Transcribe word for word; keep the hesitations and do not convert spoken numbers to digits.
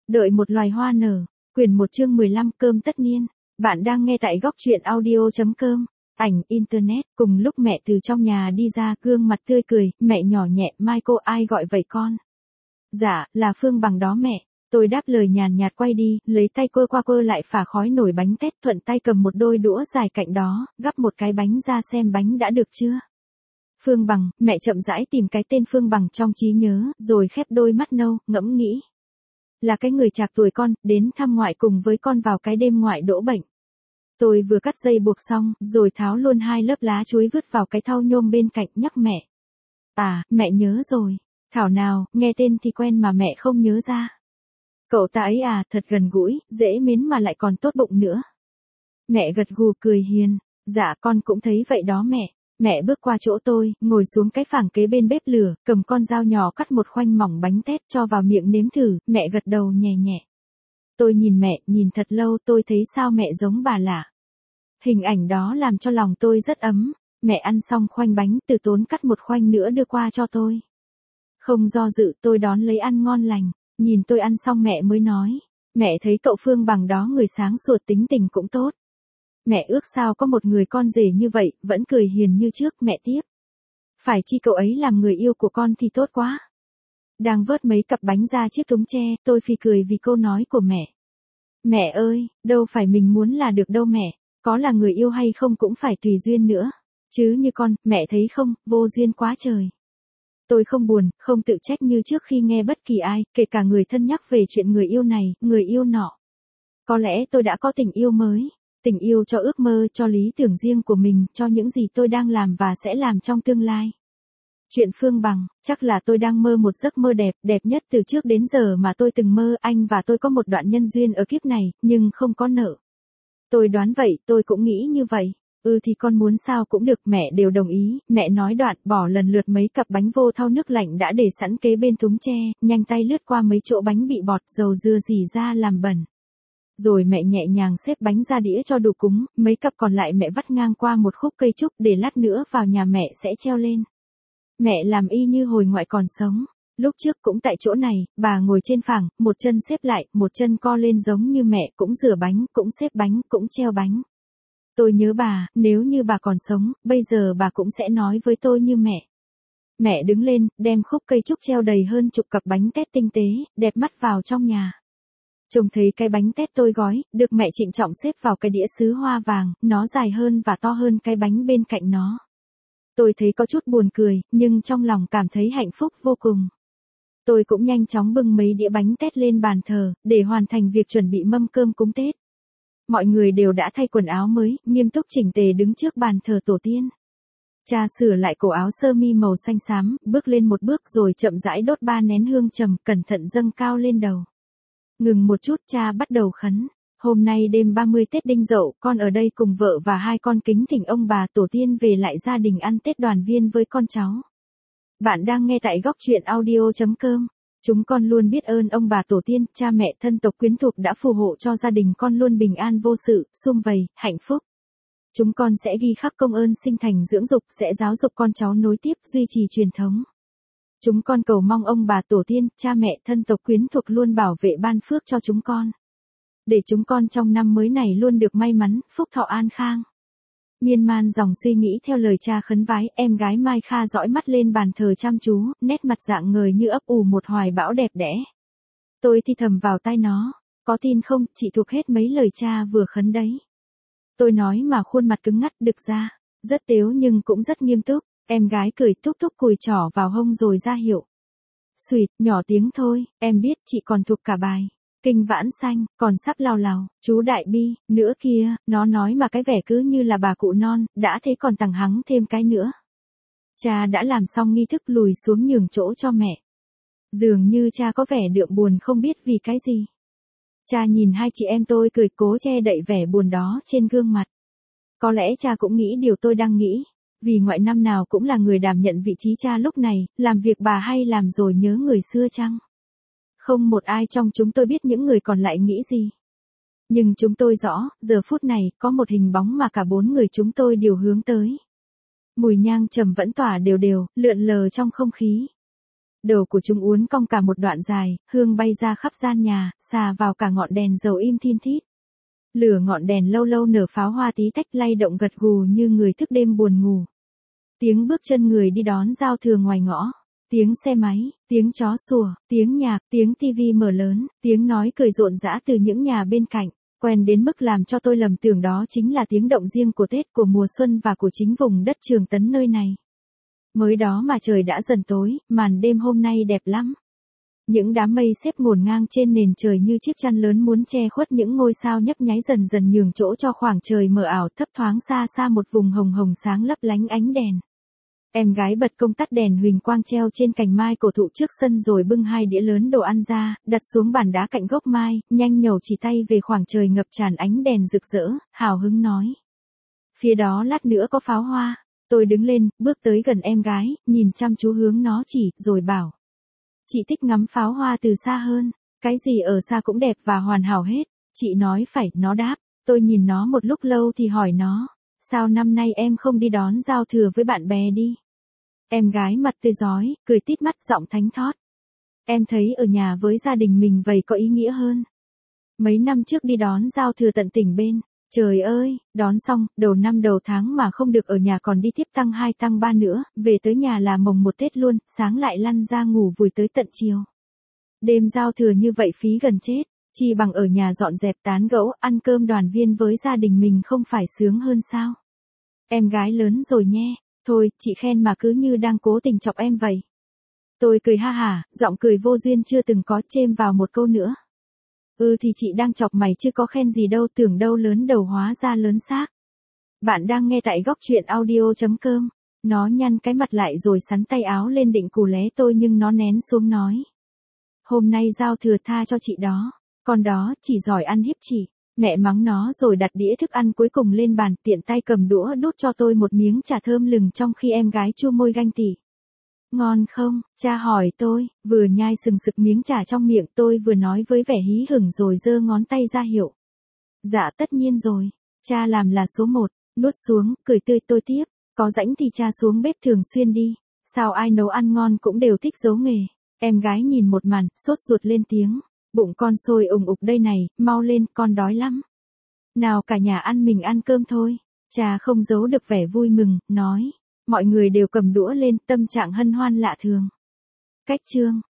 Đợi một loài hoa nở. Quyển một chương mười lăm cơm tất niên. Bạn đang nghe tại góc truyện audio.com. Ảnh Internet. Cùng lúc mẹ từ trong nhà đi ra, gương mặt tươi cười, mẹ nhỏ nhẹ, mai cô ai gọi vậy con? Dạ, là Phương Bằng đó mẹ. Tôi đáp lời nhàn nhạt quay đi, lấy tay quơ qua quơ lại phả khói nồi bánh tét, thuận tay cầm một đôi đũa dài cạnh đó, gắp một cái bánh ra xem bánh đã được chưa. Phương Bằng, mẹ chậm rãi tìm cái tên Phương Bằng trong trí nhớ, rồi khép đôi mắt nâu, ngẫm nghĩ. Là cái người trạc tuổi con, đến thăm ngoại cùng với con vào cái đêm ngoại đỗ bệnh. Tôi vừa cắt dây buộc xong, rồi tháo luôn hai lớp lá chuối vứt vào cái thau nhôm bên cạnh, nhắc mẹ. À, mẹ nhớ rồi. Thảo nào, nghe tên thì quen mà mẹ không nhớ ra. Cậu ta ấy à, thật gần gũi, dễ mến mà lại còn tốt bụng nữa. Mẹ gật gù cười hiền. Dạ con cũng thấy vậy đó mẹ. Mẹ bước qua chỗ tôi, ngồi xuống cái phẳng kế bên bếp lửa, cầm con dao nhỏ cắt một khoanh mỏng bánh tét cho vào miệng nếm thử, mẹ gật đầu nhẹ nhẹ. Tôi nhìn mẹ, nhìn thật lâu tôi thấy sao mẹ giống bà lạ. Hình ảnh đó làm cho lòng tôi rất ấm. Mẹ ăn xong khoanh bánh, từ tốn cắt một khoanh nữa đưa qua cho tôi. Không do dự tôi đón lấy ăn ngon lành. Nhìn tôi ăn xong mẹ mới nói. Mẹ thấy cậu Phương Bằng đó người sáng suốt, tính tình cũng tốt. Mẹ ước sao có một người con rể như vậy, vẫn cười hiền như trước. Mẹ tiếp. Phải chi cậu ấy làm người yêu của con thì tốt quá. Đang vớt mấy cặp bánh ra chiếc thúng tre, tôi phì cười vì câu nói của mẹ. Mẹ ơi, đâu phải mình muốn là được đâu mẹ. Có là người yêu hay không cũng phải tùy duyên nữa. Chứ như con, mẹ thấy không, vô duyên quá trời. Tôi không buồn, không tự trách như trước khi nghe bất kỳ ai, kể cả người thân nhắc về chuyện người yêu này, người yêu nọ. Có lẽ tôi đã có tình yêu mới. Tình yêu cho ước mơ, cho lý tưởng riêng của mình, cho những gì tôi đang làm và sẽ làm trong tương lai. Chuyện Phương Bằng, chắc là tôi đang mơ một giấc mơ đẹp, đẹp nhất từ trước đến giờ mà tôi từng mơ. Anh và tôi có một đoạn nhân duyên ở kiếp này, nhưng không có nợ. Tôi đoán vậy, tôi cũng nghĩ như vậy. Ừ thì con muốn sao cũng được, mẹ đều đồng ý. Mẹ nói đoạn, bỏ lần lượt mấy cặp bánh vô thau nước lạnh đã để sẵn kế bên thúng tre, nhanh tay lướt qua mấy chỗ bánh bị bọt dầu dưa rỉ ra làm bẩn. Rồi mẹ nhẹ nhàng xếp bánh ra đĩa cho đủ cúng, mấy cặp còn lại mẹ vắt ngang qua một khúc cây trúc để lát nữa vào nhà mẹ sẽ treo lên. Mẹ làm y như hồi ngoại còn sống. Lúc trước cũng tại chỗ này, bà ngồi trên phẳng, một chân xếp lại, một chân co lên giống như mẹ, cũng rửa bánh, cũng xếp bánh, cũng treo bánh. Tôi nhớ bà, nếu như bà còn sống, bây giờ bà cũng sẽ nói với tôi như mẹ. Mẹ đứng lên, đem khúc cây trúc treo đầy hơn chục cặp bánh tét tinh tế, đẹp mắt vào trong nhà. Trông thấy cái bánh tét tôi gói, được mẹ trịnh trọng xếp vào cái đĩa sứ hoa vàng, nó dài hơn và to hơn cái bánh bên cạnh nó. Tôi thấy có chút buồn cười, nhưng trong lòng cảm thấy hạnh phúc vô cùng. Tôi cũng nhanh chóng bưng mấy đĩa bánh tét lên bàn thờ, để hoàn thành việc chuẩn bị mâm cơm cúng Tết. Mọi người đều đã thay quần áo mới, nghiêm túc chỉnh tề đứng trước bàn thờ tổ tiên. Cha sửa lại cổ áo sơ mi màu xanh xám, bước lên một bước rồi chậm rãi đốt ba nén hương trầm, cẩn thận dâng cao lên đầu. Ngừng một chút, cha bắt đầu khấn. Hôm nay đêm ba mươi Tết Đinh Dậu, con ở đây cùng vợ và hai con kính thỉnh ông bà tổ tiên về lại gia đình ăn Tết đoàn viên với con cháu. Bạn đang nghe tại góc truyện audio.com. Chúng con luôn biết ơn ông bà tổ tiên, cha mẹ, thân tộc quyến thuộc đã phù hộ cho gia đình con luôn bình an vô sự, sum vầy, hạnh phúc. Chúng con sẽ ghi khắc công ơn sinh thành dưỡng dục, sẽ giáo dục con cháu nối tiếp, duy trì truyền thống. Chúng con cầu mong ông bà tổ tiên, cha mẹ, thân tộc quyến thuộc luôn bảo vệ ban phước cho chúng con. Để chúng con trong năm mới này luôn được may mắn, phúc thọ an khang. Miên man dòng suy nghĩ theo lời cha khấn vái, em gái Mai Kha dõi mắt lên bàn thờ chăm chú, nét mặt dạng ngời như ấp ủ một hoài bão đẹp đẽ. Tôi thì thầm vào tai nó, có tin không, chị thuộc hết mấy lời cha vừa khấn đấy. Tôi nói mà khuôn mặt cứng ngắt, đực ra, rất tếu nhưng cũng rất nghiêm túc. Em gái cười túc túc cùi trỏ vào hông rồi ra hiệu. Xuyệt, nhỏ tiếng thôi, em biết chị còn thuộc cả bài. Kinh Vãn Sanh, còn sắp lào lào, chú Đại Bi, nữa kia, nó nói mà cái vẻ cứ như là bà cụ non, đã thế còn tằng hắng thêm cái nữa. Cha đã làm xong nghi thức lùi xuống nhường chỗ cho mẹ. Dường như cha có vẻ đượm buồn không biết vì cái gì. Cha nhìn hai chị em tôi cười cố che đậy vẻ buồn đó trên gương mặt. Có lẽ cha cũng nghĩ điều tôi đang nghĩ. Vì ngoại năm nào cũng là người đảm nhận vị trí cha lúc này, làm việc bà hay làm rồi nhớ người xưa chăng? Không một ai trong chúng tôi biết những người còn lại nghĩ gì. Nhưng chúng tôi rõ, giờ phút này, có một hình bóng mà cả bốn người chúng tôi đều hướng tới. Mùi nhang trầm vẫn tỏa đều đều, lượn lờ trong không khí. Đầu của chúng uốn cong cả một đoạn dài, hương bay ra khắp gian nhà, xà vào cả ngọn đèn dầu im thin thít. Lửa ngọn đèn lâu lâu nở pháo hoa tí tách lay động gật gù như người thức đêm buồn ngủ. Tiếng bước chân người đi đón giao thừa ngoài ngõ. Tiếng xe máy, tiếng chó sủa, tiếng nhạc, tiếng tivi mở lớn, tiếng nói cười rộn rã từ những nhà bên cạnh. Quen đến mức làm cho tôi lầm tưởng đó chính là tiếng động riêng của Tết, của mùa xuân và của chính vùng đất Trường Tấn nơi này. Mới đó mà trời đã dần tối, màn đêm hôm nay đẹp lắm. Những đám mây xếp ngổn ngang trên nền trời như chiếc chăn lớn muốn che khuất những ngôi sao nhấp nháy dần dần nhường chỗ cho khoảng trời mờ ảo, thấp thoáng xa xa một vùng hồng hồng sáng lấp lánh ánh đèn. Em gái bật công tắt đèn huỳnh quang treo trên cành mai cổ thụ trước sân rồi bưng hai đĩa lớn đồ ăn ra, đặt xuống bàn đá cạnh gốc mai, nhanh nhẩu chỉ tay về khoảng trời ngập tràn ánh đèn rực rỡ, hào hứng nói. Phía đó lát nữa có pháo hoa. Tôi đứng lên, bước tới gần em gái, nhìn chăm chú hướng nó chỉ, rồi bảo. Chị thích ngắm pháo hoa từ xa hơn, cái gì ở xa cũng đẹp và hoàn hảo hết. Chị nói phải, nó đáp. Tôi nhìn nó một lúc lâu thì hỏi nó. Sao năm nay em không đi đón giao thừa với bạn bè đi? Em gái mặt tươi rói, cười tít mắt giọng thánh thót. Em thấy ở nhà với gia đình mình vậy có ý nghĩa hơn. Mấy năm trước đi đón giao thừa tận tỉnh bên. Trời ơi, đón xong, đầu năm đầu tháng mà không được ở nhà còn đi tiếp tăng hai tăng ba nữa, về tới nhà là mồng một Tết luôn, sáng lại lăn ra ngủ vùi tới tận chiều. Đêm giao thừa như vậy phí gần chết, chi bằng ở nhà dọn dẹp tán gẫu, ăn cơm đoàn viên với gia đình mình không phải sướng hơn sao? Em gái lớn rồi nhé, thôi, chị khen mà cứ như đang cố tình chọc em vậy. Tôi cười ha hả, giọng cười vô duyên chưa từng có, chêm vào một câu nữa. Ừ thì chị đang chọc mày chứ có khen gì đâu, tưởng đâu lớn đầu hóa ra lớn xác. Bạn đang nghe tại góc truyện audio chấm com. Nó nhăn cái mặt lại rồi sắn tay áo lên định cù lé tôi nhưng nó nén xuống nói. Hôm nay giao thừa tha cho chị đó, con đó chỉ giỏi ăn hiếp chị. Mẹ mắng nó rồi đặt đĩa thức ăn cuối cùng lên bàn, tiện tay cầm đũa đút cho tôi một miếng chả thơm lừng trong khi em gái chu môi ganh tỉ. Ngon không? Cha hỏi tôi, vừa nhai sừng sực miếng chả trong miệng tôi vừa nói với vẻ hí hửng rồi giơ ngón tay ra hiệu. Dạ tất nhiên rồi, cha làm là số một, nuốt xuống, cười tươi tôi tiếp, có rãnh thì cha xuống bếp thường xuyên đi, sao ai nấu ăn ngon cũng đều thích giấu nghề. Em gái nhìn một màn, sốt ruột lên tiếng, bụng con sôi ủng ục đây này, mau lên, con đói lắm. Nào cả nhà ăn mình ăn cơm thôi, cha không giấu được vẻ vui mừng, nói. Mọi người đều cầm đũa lên, tâm trạng hân hoan lạ thường. Cách chương